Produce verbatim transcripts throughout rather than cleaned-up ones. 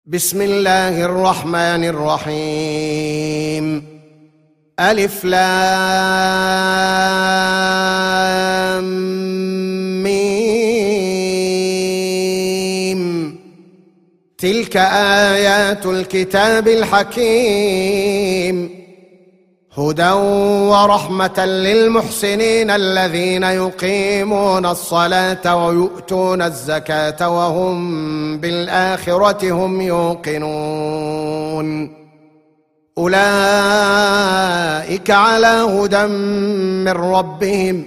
بسم الله الرحمن الرحيم. ألف لام ميم. تلك آيات الكتاب الحكيم، هدى ورحمة للمحسنين الذين يقيمون الصلاة ويؤتون الزكاة وهم بالآخرة هم يوقنون. أولئك على هدى من ربهم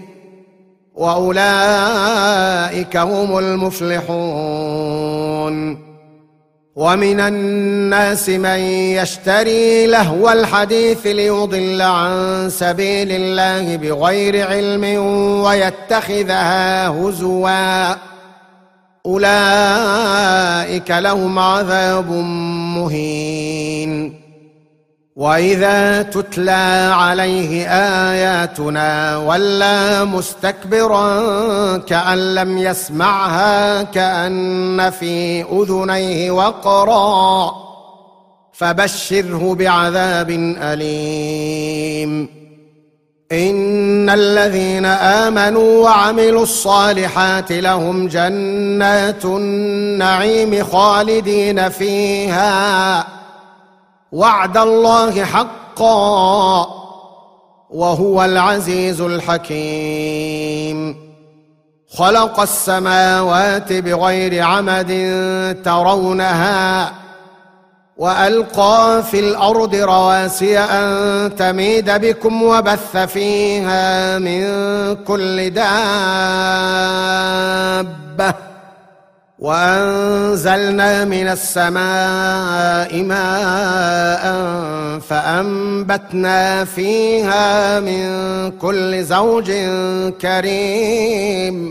وأولئك هم المفلحون. ومن الناس من يشتري لهو الحديث ليضل عن سبيل الله بغير علم ويتخذها هزوا، أولئك لهم عذاب مهين. وإذا تتلى عليه آياتنا ولى مستكبرا كأن لم يسمعها كأن في أذنيه وقرا، فبشره بعذاب أليم. إن الذين آمنوا وعملوا الصالحات لهم جنات النعيم خالدين فيها، وعد الله حقا وهو العزيز الحكيم. خلق السماوات بغير عمد ترونها وألقى في الأرض رواسي أن تميد بكم وبث فيها من كل دابة، وأنزلنا من السماء ماء فأنبتنا فيها من كل زوج كريم.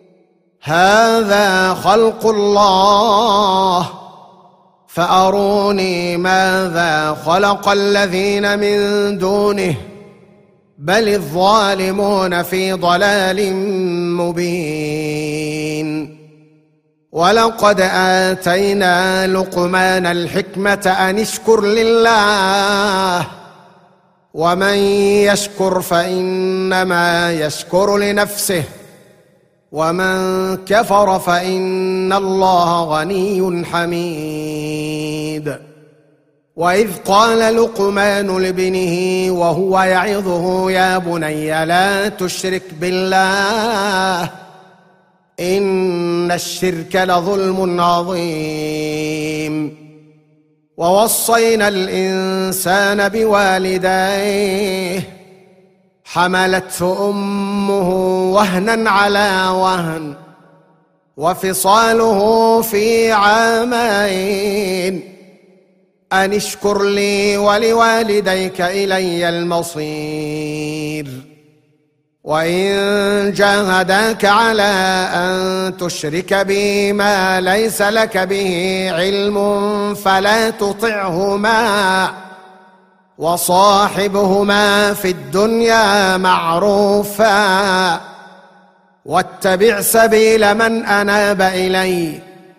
هذا خلق الله، فأروني ماذا خلق الذين من دونه، بل الظالمون في ضلال مبين. ولقد آتينا لقمان الحكمة أن اشكر لله، ومن يشكر فإنما يشكر لنفسه، ومن كفر فإن الله غني حميد. وإذ قال لقمان لابنه وهو يعظه يا بني لا تشرك بالله إن الشرك لظلم عظيم. ووصينا الإنسان بوالديه حملته أمه وهنا على وهن وفصاله في عامين أن اشكر لي ولوالديك إلي المصير. وإن جاهداك على أن تشرك بي ما ليس لك به علم فلا تطعهما، وصاحبهما في الدنيا معروفا، واتبع سبيل من أناب إلي،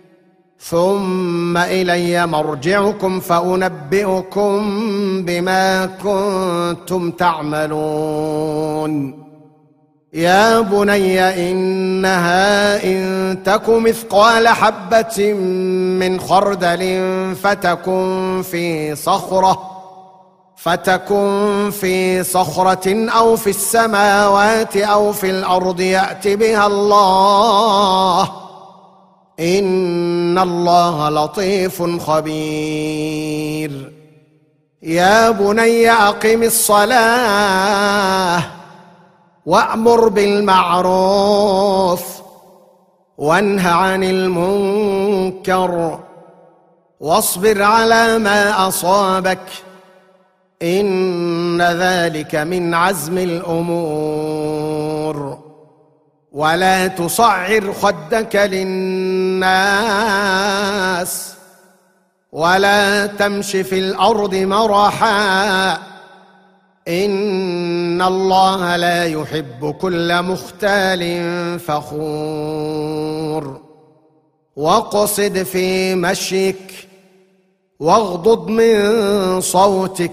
ثم إلي مرجعكم فأنبئكم بما كنتم تعملون. يا بني إنها إن تك مثقال حبة من خردل فتكن في صخرة فتكن في صخرة أو في السماوات أو في الأرض يأت بها الله، إن الله لطيف خبير. يا بني أقم الصلاة وأمر بالمعروف وانه عن المنكر واصبر على ما أصابك، إن ذلك من عزم الأمور. ولا تصعر خدك للناس ولا تمش في الأرض مرحا، إن الله لا يحب كل مختال فخور. واقصد في مشيك واغضض من صوتك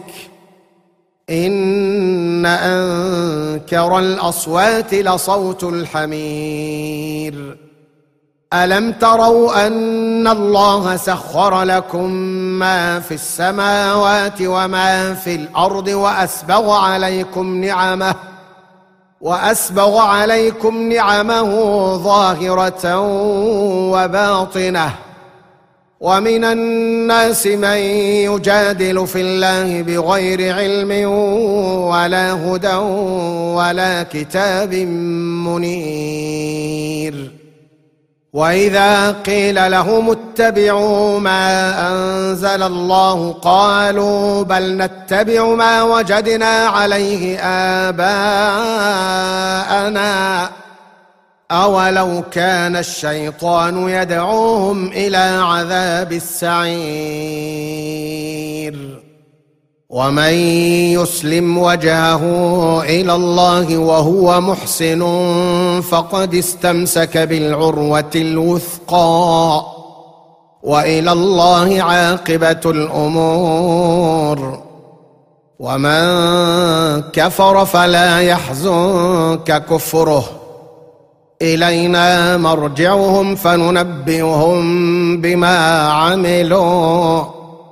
إن أنكر الأصوات لصوت الحمير. ألم تروا أن الله سخر لكم ما في السماوات وما في الأرض وأسبغ عليكم نعمه وأسبغ عليكم نعمه ظاهرة وباطنة ومن الناس من يجادل في الله بغير علم ولا هدى ولا كتاب منير. وإذا قيل لهم اتبعوا ما أنزل الله قالوا بل نتبع ما وجدنا عليه آباءنا أولو كان الشيطان يدعوهم إلى عذاب السعير. ومن يسلم وجهه إلى الله وهو محسن فقد استمسك بالعروة الوثقى وإلى الله عاقبة الأمور. ومن كفر فلا يحزنك كفره إلينا مرجعهم فننبئهم بما عملوا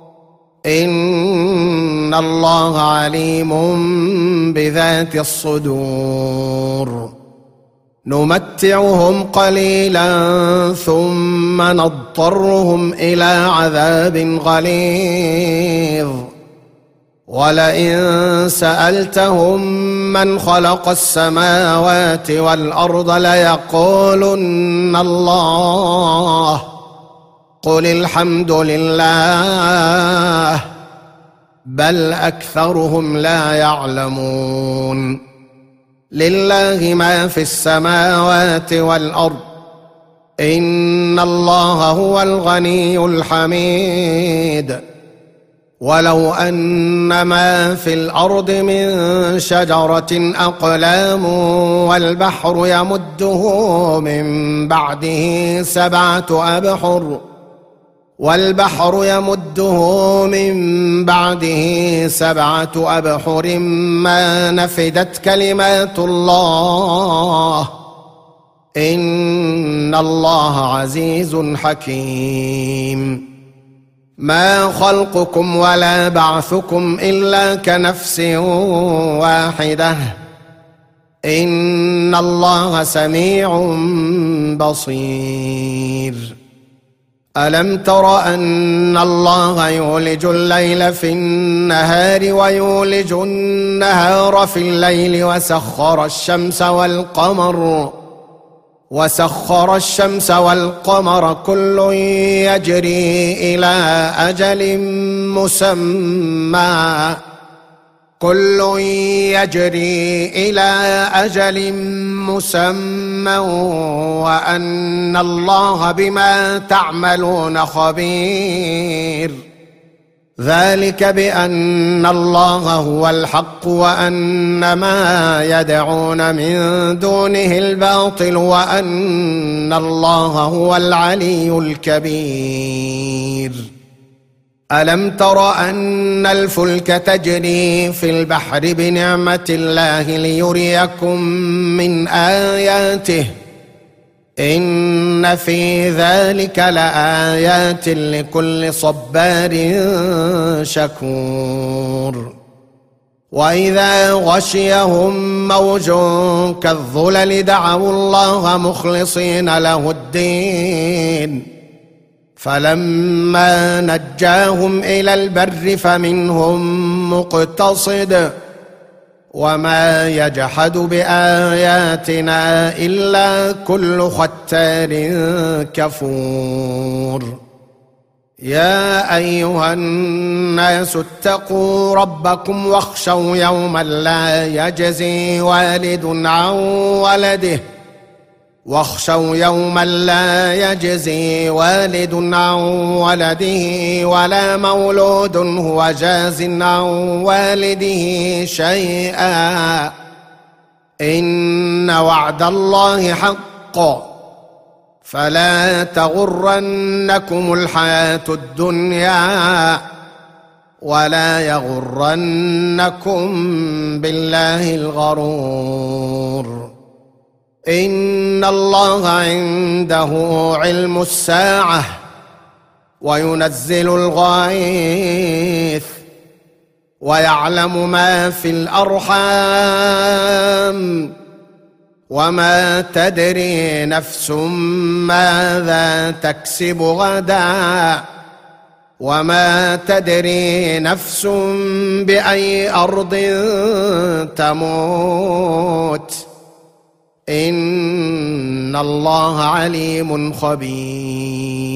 إن الله عليم بذات الصدور. نمتعهم قليلا ثم نضطرهم إلى عذاب غليظ. ولئن سألتهم من خلق السماوات والأرض ليقولن الله قل الحمد لله بل أكثرهم لا يعلمون. لله ما في السماوات والأرض إن الله هو الغني الحميد. ولو أن ما في الأرض من شجرة أقلام والبحر يمده من بعده سبعة أبحر والبحر يمده من بعده سبعة أبحر ما نفدت كلمات الله إن الله عزيز حكيم. ما خلقكم ولا بعثكم إلا كنفس واحدة إن الله سميع بصير. ألم تر أن الله يولج الليل في النهار ويولج النهار في الليل وسخر الشمس والقمر وسخر الشمس والقمر كل يجري إلى أجل مسمى كل يجري إلى أجل مسمى وأن الله بما تعملون خبير. ذلك بأن الله هو الحق وأن ما يدعون من دونه الباطل وأن الله هو العلي الكبير. ألم تر أن الفلك تجري في البحر بنعمة الله ليريكم من آياته إن في ذلك لآيات لكل صبار شكور. وإذا غشيهم موج كالظلل دعوا الله مخلصين له الدين فلما نجاهم إلى البر فمنهم مقتصد وما يجحد بآياتنا إلا كل ختار كفور. يا أيها الناس اتقوا ربكم واخشوا يوما لا يجزي والد عن ولده واخشوا يوما لا يجزي والد عن ولده ولا مولود هو جاز عن والده شيئا إن وعد الله حق فلا تغرنكم الحياة الدنيا ولا يغرنكم بالله الغرور. إن الله عنده علم الساعة وينزل الغيث ويعلم ما في الأرحام وما تدري نفس ماذا تكسب غدا وما تدري نفس بأي أرض تموت إن الله عليم خبير.